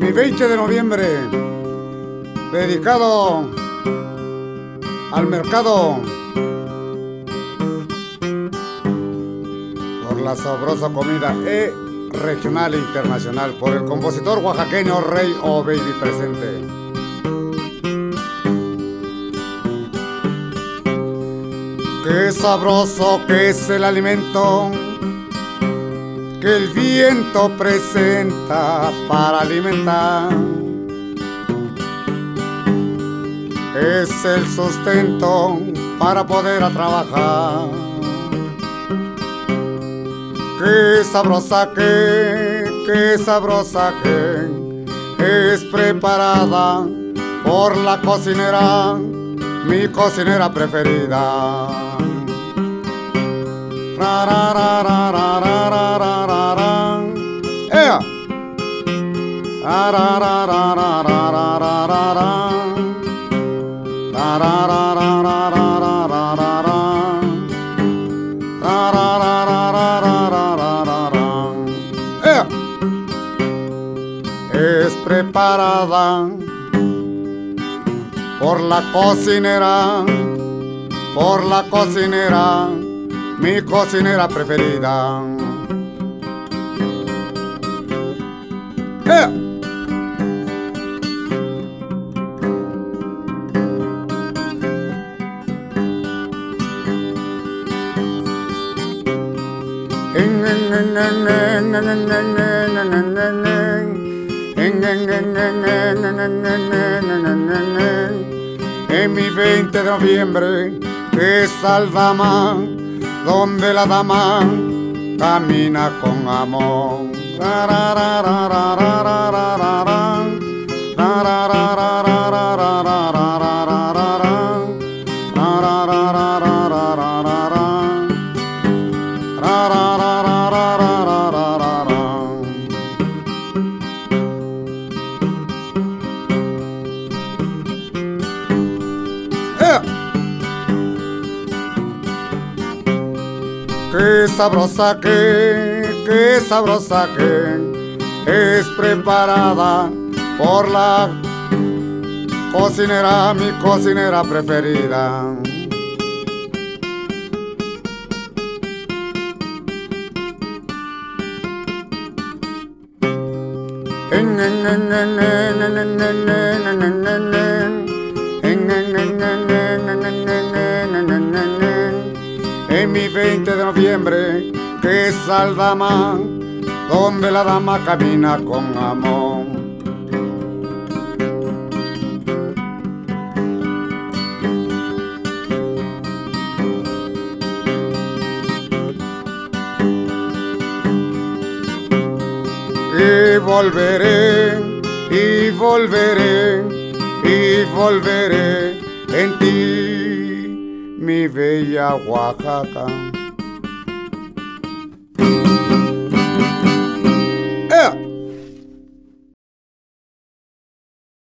Mi 20 de noviembre, dedicado al mercado por la sabrosa comida regional e internacional, por el compositor oaxaqueño Rey O Baby presente. Qué sabroso que es el alimento que el viento presenta para alimentar. Es el sustento para poder a trabajar. Qué sabrosa que es preparada por la cocinera, mi cocinera preferida. Ra, ra, ra, ra, ra, ra, ra, ra, ra, ra. ¡Ea! Ra, ra, ra, ra, ra, ra, ra, ra, ra, ra. Ra, ra, ra, ra, ra, ra, ra, ra, ra, ra. Ra, ra, ra, ra, ra, ra, ra, ra, ra, ra. ¡Ea! Es preparada por la cocinera, mi cocinera preferida. En mi 20 de noviembre, que es Aldama, donde la dama camina con amor. Ra, ra, ra, ra, ra, ra, ra, ra, ra, ra. Ra, ra, ra, ra, ra, ra, ra, ra, ra, ra, ra, ra, ra. Ra, ra, ra, ra, ra, ra, ra, ra, ra. Ra, ra, ra, ra, ra, ra, ra, ra, ra, ra. Qué sabrosa que es preparada por la cocinera, mi cocinera preferida. En mi 20 de noviembre, que es Aldama, donde la dama camina con amor. Y volveré, y volveré, y volveré en ti, mi bella Oaxaca.